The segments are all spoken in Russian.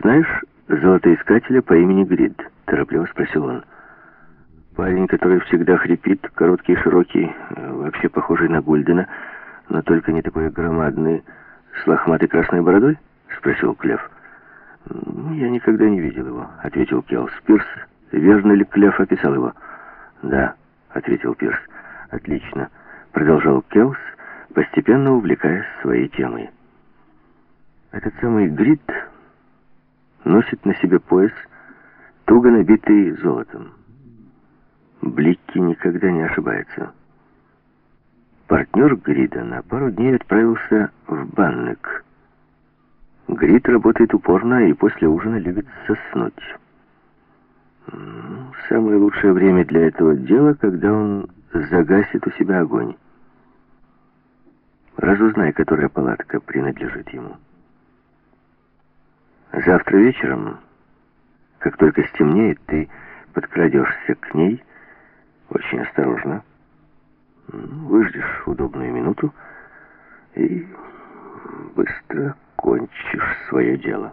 знаешь золотоискателя по имени Грид?» — торопливо спросил он. «Парень, который всегда хрипит, короткий и широкий, вообще похожий на Гульдена, но только не такой громадный, с лохматой красной бородой?» — спросил Клев. «Я никогда не видел его», — ответил Келс. «Пирс, верно ли Клев описал его?» «Да», — ответил Пирс. «Отлично», — продолжал Келс, постепенно увлекаясь своей темой. «Этот самый Грид носит на себе пояс, туго набитый золотом. Бликки никогда не ошибается. Партнер Грида на пару дней отправился в Баннек. Грид работает упорно и после ужина любит соснуть. Самое лучшее время для этого дела, когда он загасит у себя огонь. Разузнай, которая палатка принадлежит ему. Завтра вечером, как только стемнеет, ты подкрадешься к ней очень осторожно, выждешь удобную минуту и быстро кончишь свое дело».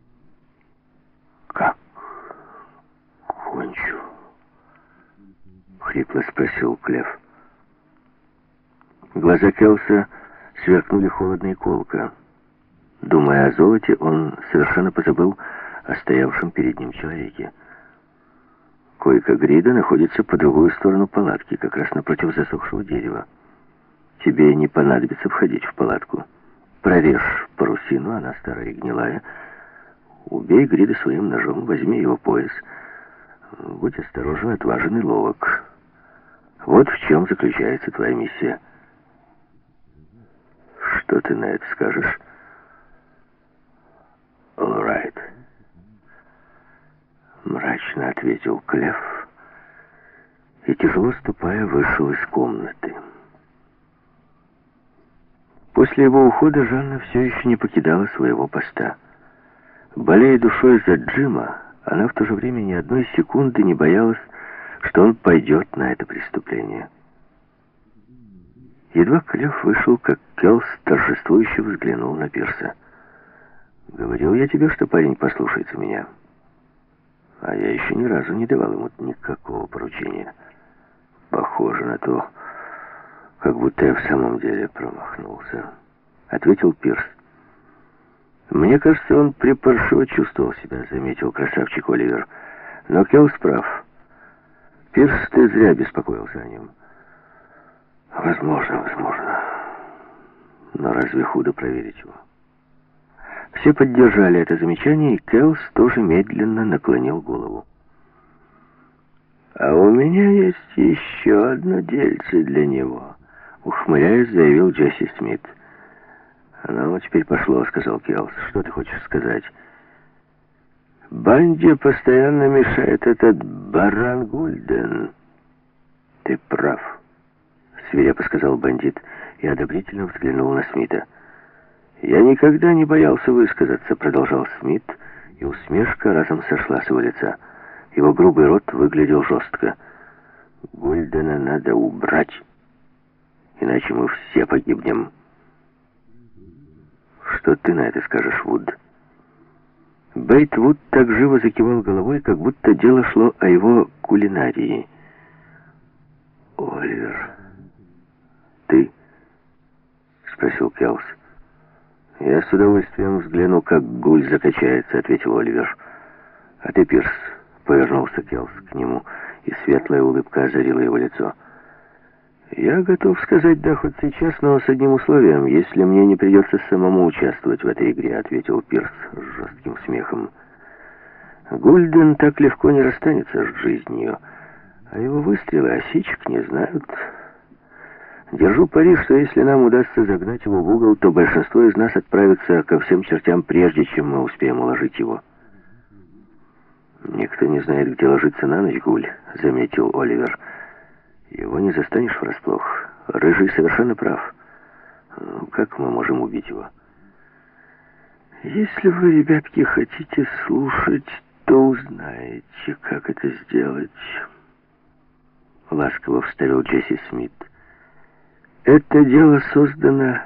«Как кончу?» — хрипло спросил Клев. Глаза Келса сверкнули холодно и колко. Думая о золоте, он совершенно позабыл о стоявшем перед ним человеке. Койка Грида находится по другую сторону палатки, как раз напротив засохшего дерева. Тебе не понадобится входить в палатку. Прорежь парусину, она старая и гнилая. Убей Грида своим ножом, возьми его пояс. Будь осторожен, отважен и ловок. Вот в чем заключается твоя миссия. Что ты на это скажешь?» «All right», — мрачно ответил Клев и, тяжело ступая, вышел из комнаты. После его ухода Жанна все еще не покидала своего поста. Болея душой за Джима, она в то же время ни одной секунды не боялась, что он пойдет на это преступление. Едва Клев вышел, как Келс торжествующе взглянул на Пирса. «Говорил я тебе, что парень послушается меня. А я еще ни разу не давал ему никакого поручения. Похоже на то, как будто я в самом деле промахнулся», — ответил Пирс. «Мне кажется, он припаршиво чувствовал себя», — заметил красавчик Оливер. «Но Келс прав. Пирс, ты зря беспокоился о нем». «Возможно. Но разве худо проверить его?» Все поддержали это замечание, и Келс тоже медленно наклонил голову. «А у меня есть еще одно дельце для него», — ухмыляясь, заявил Джесси Смит. «Ну, теперь пошло», — сказал Келс. «Что ты хочешь сказать?» «Банде постоянно мешает этот баран Гульден». «Ты прав», — свирепо сказал бандит и одобрительно взглянул на Смита. «Я никогда не боялся высказаться», — продолжал Смит, и усмешка разом сошла с его лица. Его грубый рот выглядел жестко. «Гульдена надо убрать, иначе мы все погибнем». «Что ты на это скажешь, Вуд?» Бейт Вуд так живо закивал головой, как будто дело шло о его кулинарии. «Оливер, ты?» — спросил Келс. «Я с удовольствием взгляну, как гуль закачается», — ответил Оливер. «А ты, Пирс?» — повернулся Келс к нему, и светлая улыбка озарила его лицо. «Я готов сказать «да» хоть сейчас, но с одним условием, если мне не придется самому участвовать в этой игре», — ответил Пирс с жестким смехом. «Гульден так легко не расстанется с жизнью, а его выстрелы осечек не знают. Держу пари, что если нам удастся загнать его в угол, то большинство из нас отправится ко всем чертям, прежде чем мы успеем уложить его». «Никто не знает, где ложиться на ночь, Гуль», — заметил Оливер. «Его не застанешь врасплох. Рыжий совершенно прав. Как мы можем убить его?» «Если вы, ребятки, хотите слушать, то узнаете, как это сделать», — ласково вставил Джесси Смит. «Это дело создано